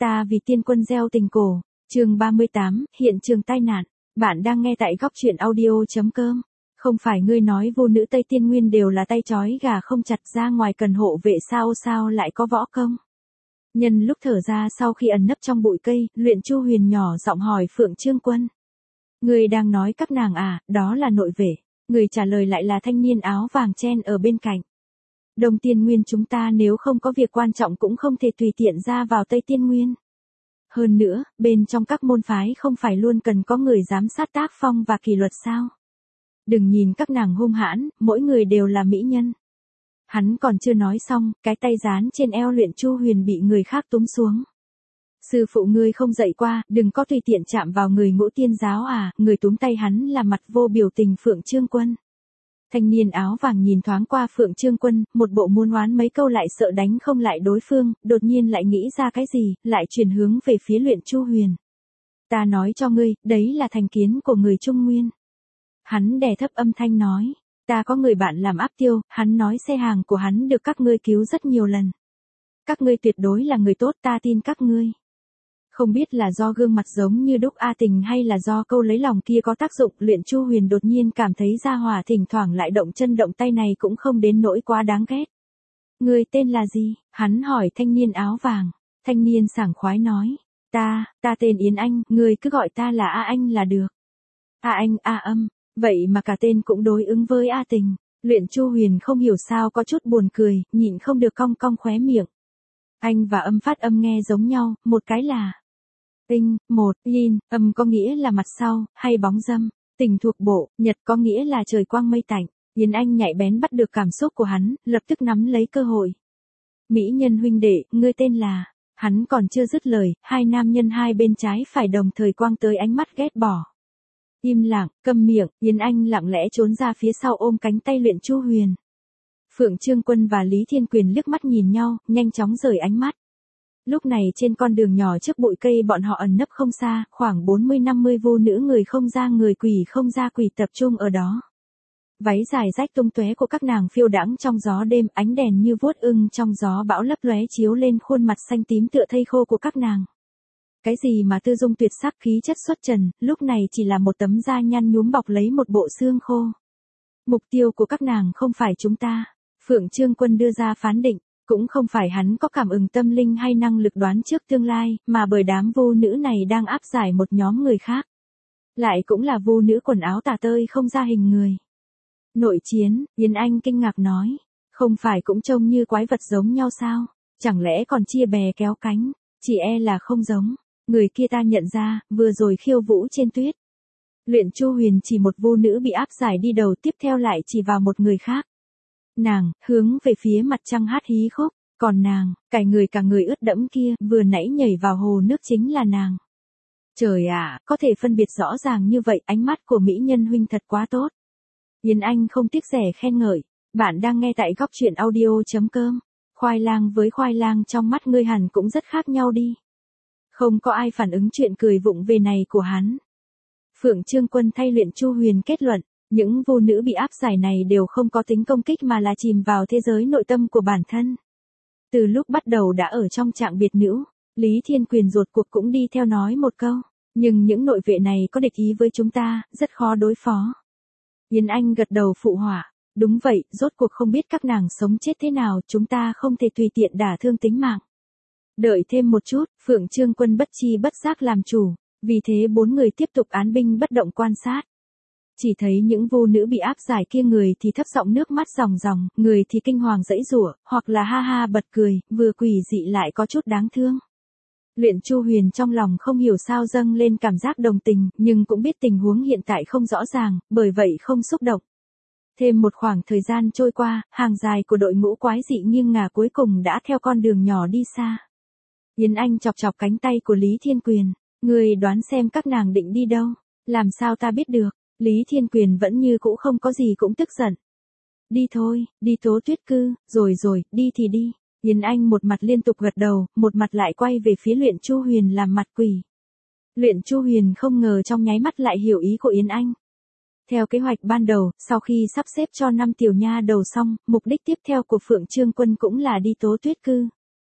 Ta vì tiên quân gieo tình cổ, chương 38, hiện trường tai nạn. Bạn đang nghe tại góc truyện audio.com. Không phải ngươi nói vô nữ Tây Tiên Nguyên đều là tay trói gà không chặt, ra ngoài cần hộ vệ sao lại có võ công. Nhân lúc thở ra sau khi ẩn nấp trong bụi cây, Luyện Chu Huyền nhỏ giọng hỏi Phượng Trương Quân. Ngươi đang nói các nàng à, đó là nội vệ. Người trả lời lại là thanh niên áo vàng chen ở bên cạnh. Đông Tiên Nguyên chúng ta nếu không có việc quan trọng cũng không thể tùy tiện ra vào Tây Tiên Nguyên. Hơn nữa, bên trong các môn phái không phải luôn cần có người giám sát tác phong và kỷ luật sao? Đừng nhìn các nàng hung hãn, mỗi người đều là mỹ nhân. Hắn còn chưa nói xong, cái tay dán trên eo Luyện Chu Huyền bị người khác túm xuống. Sư phụ ngươi không dạy qua, đừng có tùy tiện chạm vào người Ngũ Tiên giáo à, người túm tay hắn là mặt vô biểu tình Phượng Trương Quân. Thanh niên áo vàng nhìn thoáng qua Phượng Trương Quân, một bộ muốn oán mấy câu lại sợ đánh không lại đối phương, đột nhiên lại nghĩ ra cái gì, lại chuyển hướng về phía Luyện Chu Huyền. Ta nói cho ngươi, đấy là thành kiến của người Trung Nguyên. Hắn đè thấp âm thanh nói, ta có người bạn làm áp tiêu, hắn nói xe hàng của hắn được các ngươi cứu rất nhiều lần. Các ngươi tuyệt đối là người tốt, ta tin các ngươi. Không biết là do gương mặt giống như đúc A Tình hay là do câu lấy lòng kia có tác dụng, Luyện Chu Huyền đột nhiên cảm thấy Gia Hỏa thỉnh thoảng lại động chân động tay này cũng không đến nỗi quá đáng ghét. Ngươi tên là gì? Hắn hỏi thanh niên áo vàng. Thanh niên sảng khoái nói, ta tên Yến Anh, ngươi cứ gọi ta là A Anh là được. A Anh, A Âm, vậy mà cả tên cũng đối ứng với A Tình. Luyện Chu Huyền không hiểu sao có chút buồn cười, nhịn không được cong cong khóe miệng. Anh và Âm phát âm nghe giống nhau, một cái là Tinh, một, yin, Âm có nghĩa là mặt sau, hay bóng dâm, Tình thuộc bộ, nhật có nghĩa là trời quang mây tạnh. Yến Anh nhạy bén bắt được cảm xúc của hắn, lập tức nắm lấy cơ hội. Mỹ nhân huynh đệ, ngươi tên là, hắn còn chưa dứt lời, hai nam nhân hai bên trái phải đồng thời quang tới ánh mắt ghét bỏ. Im lặng, câm miệng, Yến Anh lặng lẽ trốn ra phía sau ôm cánh tay Luyện Chu Huyền. Phượng Trương Quân và Lý Thiên Quyền liếc mắt nhìn nhau, nhanh chóng rời ánh mắt. Lúc này trên con đường nhỏ trước bụi cây bọn họ ẩn nấp không xa, khoảng 40-50 vô nữ người không ra người quỷ không ra quỷ tập trung ở đó. Váy dài rách tung tóe của các nàng phiêu đãng trong gió đêm, ánh đèn như vuốt ưng trong gió bão lấp lóe chiếu lên khuôn mặt xanh tím tựa thây khô của các nàng. Cái gì mà tư dung tuyệt sắc khí chất xuất trần, lúc này chỉ là một tấm da nhăn nhúm bọc lấy một bộ xương khô. Mục tiêu của các nàng không phải chúng ta. Phượng Trương Quân đưa ra phán định, cũng không phải hắn có cảm ứng tâm linh hay năng lực đoán trước tương lai, mà bởi đám vô nữ này đang áp giải một nhóm người khác. Lại cũng là vô nữ quần áo tả tơi không ra hình người. Nội chiến, Yến Anh kinh ngạc nói, không phải cũng trông như quái vật giống nhau sao, chẳng lẽ còn chia bè kéo cánh, chỉ e là không giống, người kia ta nhận ra, vừa rồi khiêu vũ trên tuyết. Luyện Chu Huyền chỉ một vô nữ bị áp giải đi đầu, tiếp theo lại chỉ vào một người khác. Nàng, hướng về phía mặt trăng hát hí khúc, còn nàng, cả người ướt đẫm kia, vừa nãy nhảy vào hồ nước chính là nàng. Trời ạ, có thể phân biệt rõ ràng như vậy, ánh mắt của mỹ nhân huynh thật quá tốt. Yến Anh không tiếc rẻ khen ngợi, bạn đang nghe tại góc truyện audio.com. Khoai lang với khoai lang trong mắt ngươi hẳn cũng rất khác nhau đi. Không có ai phản ứng chuyện cười vụng về này của hắn. Phượng Trương Quân thay Luyện Chu Huyền kết luận, những vô nữ bị áp giải này đều không có tính công kích mà là chìm vào thế giới nội tâm của bản thân. Từ lúc bắt đầu đã ở trong trạng biệt nữ, Lý Thiên Quyền rốt cuộc cũng đi theo nói một câu, nhưng những nội vệ này có địch ý với chúng ta, rất khó đối phó. Yến Anh gật đầu phụ họa, đúng vậy, rốt cuộc không biết các nàng sống chết thế nào, chúng ta không thể tùy tiện đả thương tính mạng. Đợi thêm một chút, Phượng Trương Quân bất chi bất giác làm chủ, vì thế bốn người tiếp tục án binh bất động quan sát. Chỉ thấy những vô nữ bị áp giải kia người thì thấp giọng nước mắt ròng ròng, người thì kinh hoàng giãy giụa, hoặc là ha ha bật cười, vừa quỷ dị lại có chút đáng thương. Luyện Chu Huyền trong lòng không hiểu sao dâng lên cảm giác đồng tình, nhưng cũng biết tình huống hiện tại không rõ ràng, bởi vậy không xúc động. Thêm một khoảng thời gian trôi qua, hàng dài của đội ngũ quái dị nghiêng ngả cuối cùng đã theo con đường nhỏ đi xa. Yến Anh chọc chọc cánh tay của Lý Thiên Quyền, người đoán xem các nàng định đi đâu, làm sao ta biết được. Lý Thiên Quyền vẫn như cũ không có gì cũng tức giận. Đi thôi, đi Tố Tuyết Cư, rồi, đi thì đi. Yến Anh một mặt liên tục gật đầu, một mặt lại quay về phía Luyện Chu Huyền làm mặt quỷ. Luyện Chu Huyền không ngờ trong nháy mắt lại hiểu ý của Yến Anh. Theo kế hoạch ban đầu, sau khi sắp xếp cho 5 tiểu nha đầu xong, mục đích tiếp theo của Phượng Trương Quân cũng là đi Tố Tuyết Cư.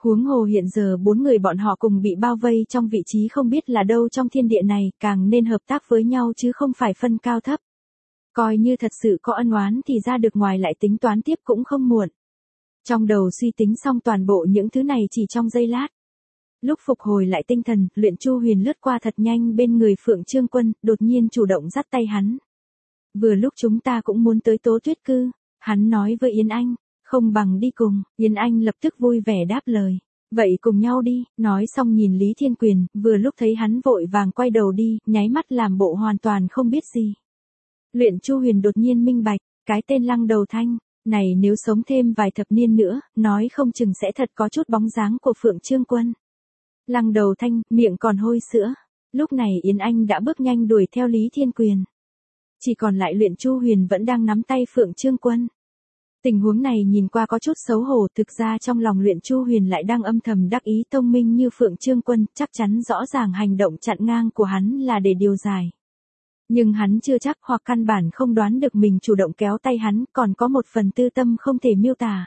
Huống hồ hiện giờ 4 người bọn họ cùng bị bao vây trong vị trí không biết là đâu trong thiên địa này, càng nên hợp tác với nhau chứ không phải phân cao thấp. Coi như thật sự có ân oán thì ra được ngoài lại tính toán tiếp cũng không muộn. Trong đầu suy tính xong toàn bộ những thứ này chỉ trong giây lát. Lúc phục hồi lại tinh thần, Luyện Chu Huyền lướt qua thật nhanh bên người Phượng Trương Quân, đột nhiên chủ động dắt tay hắn. Vừa lúc chúng ta cũng muốn tới Tố Tuyết Cư, hắn nói với Yến Anh, không bằng đi cùng, Yến Anh lập tức vui vẻ đáp lời. Vậy cùng nhau đi, nói xong nhìn Lý Thiên Quyền, vừa lúc thấy hắn vội vàng quay đầu đi, nháy mắt làm bộ hoàn toàn không biết gì. Luyện Chu Huyền đột nhiên minh bạch, cái tên Lăng Đầu Thanh, này nếu sống thêm vài thập niên nữa, nói không chừng sẽ thật có chút bóng dáng của Phượng Trương Quân. Lăng Đầu Thanh, miệng còn hôi sữa. Lúc này Yến Anh đã bước nhanh đuổi theo Lý Thiên Quyền. Chỉ còn lại Luyện Chu Huyền vẫn đang nắm tay Phượng Trương Quân. Tình huống này nhìn qua có chút xấu hổ, thực ra trong lòng Luyện Chu Huyền lại đang âm thầm đắc ý thông minh như Phượng Trương Quân, chắc chắn rõ ràng hành động chặn ngang của hắn là để điều giải. Nhưng hắn chưa chắc hoặc căn bản không đoán được mình chủ động kéo tay hắn, còn có một phần tư tâm không thể miêu tả.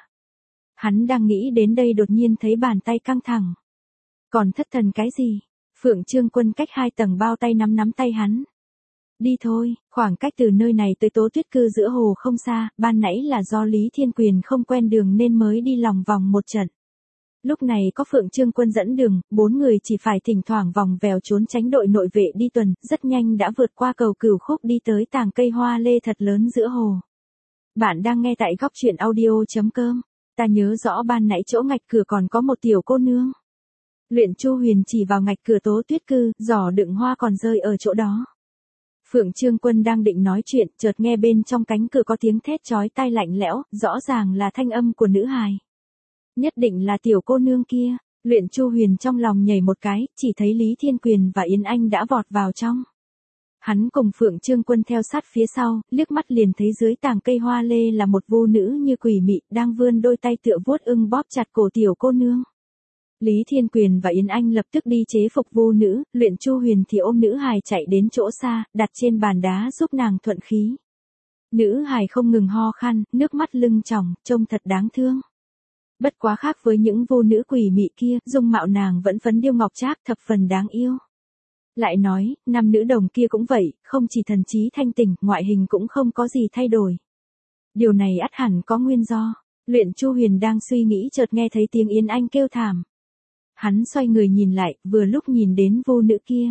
Hắn đang nghĩ đến đây đột nhiên thấy bàn tay căng thẳng. Còn thất thần cái gì? Phượng Trương Quân cách 2 tầng bao tay nắm tay hắn. Đi thôi, khoảng cách từ nơi này tới Tố Tuyết Cư giữa hồ không xa, ban nãy là do Lý Thiên Quyền không quen đường nên mới đi lòng vòng một trận. Lúc này có Phượng Trương Quân dẫn đường, 4 người chỉ phải thỉnh thoảng vòng vèo trốn tránh đội nội vệ đi tuần, rất nhanh đã vượt qua cầu Cửu Khúc đi tới tàng cây hoa lê thật lớn giữa hồ. Bạn đang nghe tại góc truyện audio.com. Ta nhớ rõ ban nãy chỗ ngạch cửa còn có một tiểu cô nương. Luyện Chu Huyền chỉ vào ngạch cửa Tố Tuyết Cư, giỏ đựng hoa còn rơi ở chỗ đó. Phượng Trương Quân đang định nói chuyện, chợt nghe bên trong cánh cửa có tiếng thét chói tai lạnh lẽo, rõ ràng là thanh âm của nữ hài. Nhất định là tiểu cô nương kia. Luyện Chu Huyền trong lòng nhảy một cái, chỉ thấy Lý Thiên Quyền và Yến Anh đã vọt vào trong. Hắn cùng Phượng Trương Quân theo sát phía sau, liếc mắt liền thấy dưới tàng cây hoa lê là một vô nữ như quỷ mị, đang vươn đôi tay tựa vuốt ưng bóp chặt cổ tiểu cô nương. Lý Thiên Quyền và Yến Anh lập tức đi chế phục vô nữ, Luyện Chu Huyền thì ôm nữ hài chạy đến chỗ xa, đặt trên bàn đá giúp nàng thuận khí. Nữ hài không ngừng ho khan, nước mắt lưng tròng, trông thật đáng thương. Bất quá khác với những vô nữ quỷ mị kia, dung mạo nàng vẫn phấn điêu ngọc trác, thập phần đáng yêu. Lại nói, năm nữ đồng kia cũng vậy, không chỉ thần trí thanh tỉnh, ngoại hình cũng không có gì thay đổi. Điều này ắt hẳn có nguyên do. Luyện Chu Huyền đang suy nghĩ chợt nghe thấy tiếng Yến Anh kêu thảm. Hắn xoay người nhìn lại, vừa lúc nhìn đến vô nữ kia.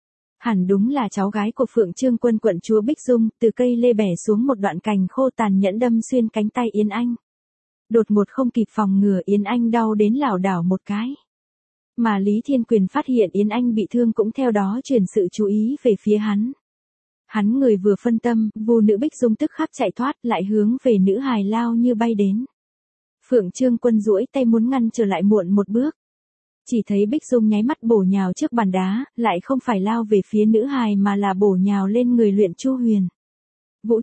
Hẳn đúng là cháu gái của Phượng Trương Quân quận chúa Bích Dung, từ cây lê bẻ xuống một đoạn cành khô tàn nhẫn đâm xuyên cánh tay Yến Anh. Đột ngột không kịp phòng ngừa, Yến Anh đau đến lảo đảo một cái. Mà Lý Thiên Quyền phát hiện Yến Anh bị thương cũng theo đó chuyển sự chú ý về phía hắn. Hắn người vừa phân tâm, vô nữ Bích Dung tức khắc chạy thoát lại hướng về nữ hài lao như bay đến. Phượng Trương Quân duỗi tay muốn ngăn trở lại muộn một bước. Chỉ thấy Bích Dung nháy mắt bổ nhào trước bàn đá, lại không phải lao về phía nữ hài mà là bổ nhào lên người Luyện Chu Huyền. Vũ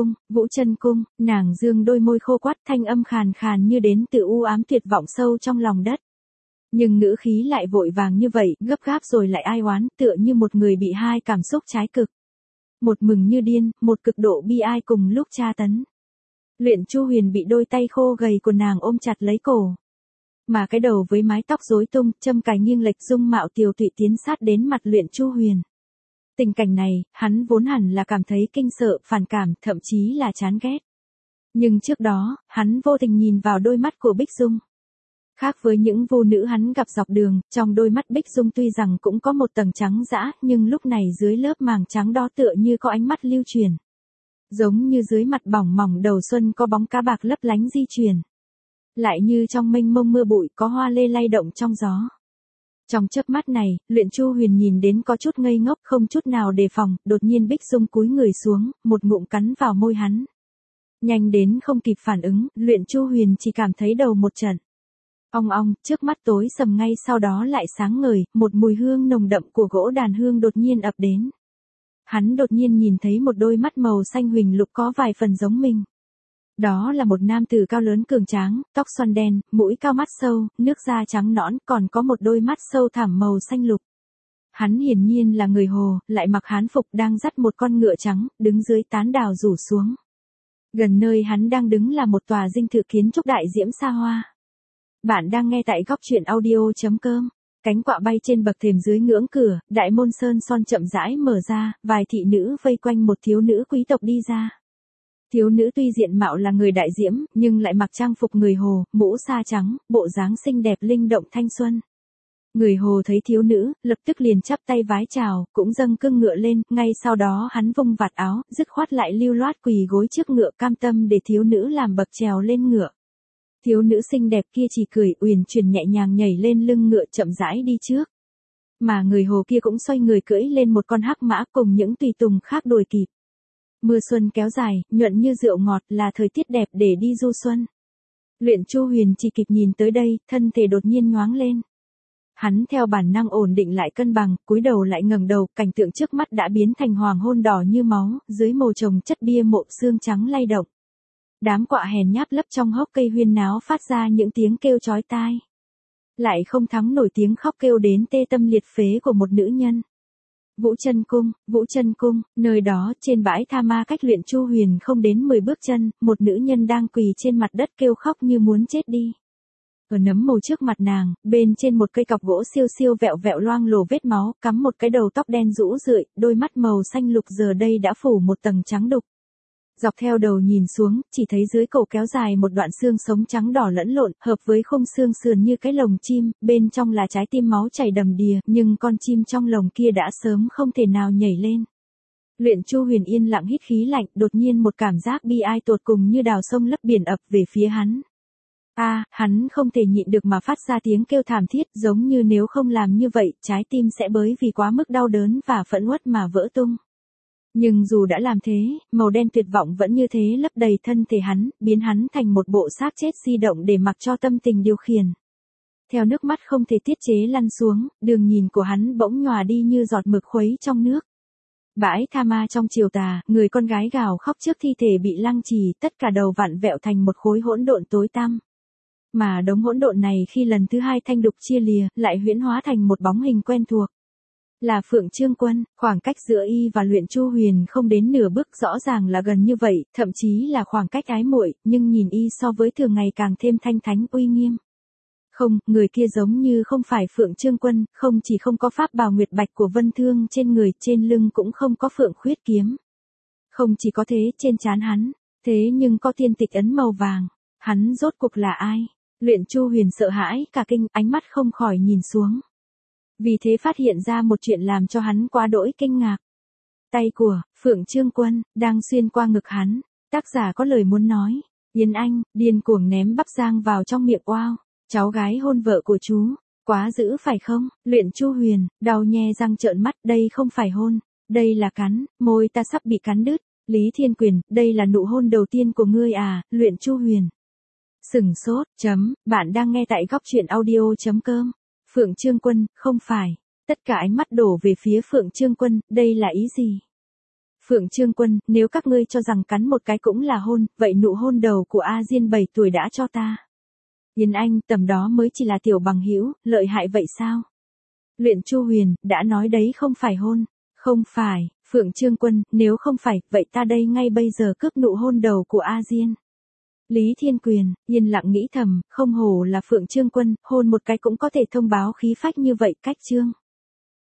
Chân Cung, nàng dương đôi môi khô quắt, thanh âm khàn khàn như đến từ u ám tuyệt vọng sâu trong lòng đất. Nhưng ngữ khí lại vội vàng như vậy, gấp gáp rồi lại ai oán, tựa như một người bị hai cảm xúc trái cực. Một mừng như điên, một cực độ bi ai cùng lúc tra tấn. Luyện Chu Huyền bị đôi tay khô gầy của nàng ôm chặt lấy cổ. Mà cái đầu với mái tóc rối tung, châm cài nghiêng lệch, dung mạo tiều tụy tiến sát đến mặt Luyện Chu Huyền. Tình cảnh này, hắn vốn hẳn là cảm thấy kinh sợ, phản cảm, thậm chí là chán ghét. Nhưng trước đó, hắn vô tình nhìn vào đôi mắt của Bích Dung. Khác với những vô nữ hắn gặp dọc đường, trong đôi mắt Bích Dung tuy rằng cũng có một tầng trắng dã, nhưng lúc này dưới lớp màng trắng đó tựa như có ánh mắt lưu truyền. Giống như dưới mặt bỏng mỏng đầu xuân có bóng cá bạc lấp lánh di chuyển. Lại như trong mênh mông mưa bụi có hoa lê lay động trong gió. Trong chớp mắt này, Luyện Chu Huyền nhìn đến có chút ngây ngốc, không chút nào đề phòng, đột nhiên Bích Dung cúi người xuống, một ngụm cắn vào môi hắn. Nhanh đến không kịp phản ứng, Luyện Chu Huyền chỉ cảm thấy đầu một trận. Ong ong, trước mắt tối sầm ngay sau đó lại sáng ngời, một mùi hương nồng đậm của gỗ đàn hương đột nhiên ập đến. Hắn đột nhiên nhìn thấy một đôi mắt màu xanh huỳnh lục có vài phần giống mình. Đó là một nam tử cao lớn cường tráng, tóc xoăn đen, mũi cao mắt sâu, nước da trắng nõn, còn có một đôi mắt sâu thẳm màu xanh lục. Hắn hiển nhiên là người Hồ, lại mặc hán phục đang dắt một con ngựa trắng, đứng dưới tán đào rủ xuống. Gần nơi hắn đang đứng là một tòa dinh thự kiến trúc đại diễm xa hoa. Bạn đang nghe tại góc chuyện audio.com. Cánh quạ bay trên bậc thềm dưới ngưỡng cửa, đại môn sơn son chậm rãi mở ra, vài thị nữ vây quanh một thiếu nữ quý tộc đi ra. Thiếu nữ tuy diện mạo là người đại diễm, nhưng lại mặc trang phục người Hồ, mũ sa trắng, bộ dáng xinh đẹp linh động thanh xuân. Người Hồ thấy thiếu nữ, lập tức liền chắp tay vái chào, cũng dâng cương ngựa lên, ngay sau đó hắn vung vạt áo, dứt khoát lại lưu loát quỳ gối trước ngựa cam tâm để thiếu nữ làm bậc trèo lên ngựa. Thiếu nữ xinh đẹp kia chỉ cười uyển chuyển nhẹ nhàng nhảy lên lưng ngựa chậm rãi đi trước. Mà người Hồ kia cũng xoay người cưỡi lên một con hắc mã cùng những tùy tùng khác đuổi kịp. Mưa xuân kéo dài, nhuận như rượu ngọt là thời tiết đẹp để đi du xuân. Luyện Chu Huyền chỉ kịp nhìn tới đây, thân thể đột nhiên nhoáng lên. Hắn theo bản năng ổn định lại cân bằng, cúi đầu lại ngẩng đầu, cảnh tượng trước mắt đã biến thành hoàng hôn đỏ như máu, dưới mồ chồng chất bia mộ xương trắng lay động. Đám quạ hèn nháp lấp trong hốc cây huyên náo phát ra những tiếng kêu chói tai. Lại không thắng nổi tiếng khóc kêu đến tê tâm liệt phế của một nữ nhân. Vũ Chân Cung, nơi đó trên bãi tha ma cách Luyện Chu Huyền không đến 10 bước chân, một nữ nhân đang quỳ trên mặt đất kêu khóc như muốn chết đi. Ở nấm mồ trước mặt nàng, bên trên một cây cọc gỗ siêu siêu vẹo vẹo loang lổ vết máu, cắm một cái đầu tóc đen rũ rượi, đôi mắt màu xanh lục giờ đây đã phủ một tầng trắng đục. Dọc theo đầu nhìn xuống, chỉ thấy dưới cổ kéo dài một đoạn xương sống trắng đỏ lẫn lộn, hợp với khung xương sườn như cái lồng chim, bên trong là trái tim máu chảy đầm đìa, nhưng con chim trong lồng kia đã sớm không thể nào nhảy lên. Luyện Chu Huyền yên lặng hít khí lạnh, đột nhiên một cảm giác bi ai tột cùng như đào sông lấp biển ập về phía hắn. Hắn không thể nhịn được mà phát ra tiếng kêu thảm thiết, giống như nếu không làm như vậy, trái tim sẽ bởi vì quá mức đau đớn và phẫn uất mà vỡ tung. Nhưng dù đã làm thế, màu đen tuyệt vọng vẫn như thế lấp đầy thân thể hắn, biến hắn thành một bộ xác chết di động để mặc cho tâm tình điều khiển. Theo nước mắt không thể tiết chế lăn xuống, đường nhìn của hắn bỗng nhòa đi như giọt mực khuấy trong nước. Bãi tha ma trong chiều tà, người con gái gào khóc trước thi thể bị lăng trì, tất cả đầu vặn vẹo thành một khối hỗn độn tối tăm. Mà đống hỗn độn này khi lần thứ hai thanh đục chia lìa, lại huyễn hóa thành một bóng hình quen thuộc. Là Phượng Trương Quân, khoảng cách giữa y và Luyện Chu Huyền không đến nửa bước, rõ ràng là gần như vậy, thậm chí là khoảng cách ái muội, nhưng nhìn y so với thường ngày càng thêm thanh thánh uy nghiêm. Không, người kia giống như không phải Phượng Trương Quân, không chỉ không có pháp bào nguyệt bạch của Vân Thương trên người, trên lưng cũng không có phượng khuyết kiếm. Không chỉ có thế, trên trán hắn, thế nhưng có tiên tịch ấn màu vàng. Hắn rốt cuộc là ai? Luyện Chu Huyền sợ hãi, cả kinh, ánh mắt không khỏi nhìn xuống. Vì thế phát hiện ra một chuyện làm cho hắn quá đỗi kinh ngạc. Tay của Phượng Trương Quân đang xuyên qua ngực hắn. Tác giả có lời muốn nói. Yến Anh điên cuồng ném bắp rang vào trong miệng. Oao, cháu gái hôn vợ của chú, quá dữ phải không? Luyện Chu Huyền đau nhe răng trợn mắt, đây không phải hôn, đây là cắn, môi ta sắp bị cắn đứt. Lý Thiên Quyền, đây là nụ hôn đầu tiên của ngươi à? Luyện Chu Huyền sừng sốt, bạn đang nghe tại góc chuyện audio.com. Phượng Trương Quân, không phải. Tất cả ánh mắt đổ về phía Phượng Trương Quân, đây là ý gì? Phượng Trương Quân, nếu các ngươi cho rằng cắn một cái cũng là hôn, vậy nụ hôn đầu của A Diên 7 tuổi đã cho ta. Yến Anh, tầm đó mới chỉ là tiểu bằng hữu, lợi hại vậy sao? Luyện Chu Huyền, đã nói đấy không phải hôn. Không phải, Phượng Trương Quân, nếu không phải, vậy ta đây ngay bây giờ cướp nụ hôn đầu của A Diên. Lý Thiên Quyền, yên lặng nghĩ thầm, không hổ là Phượng Trương Quân, hôn một cái cũng có thể thông báo khí phách như vậy, cách trương.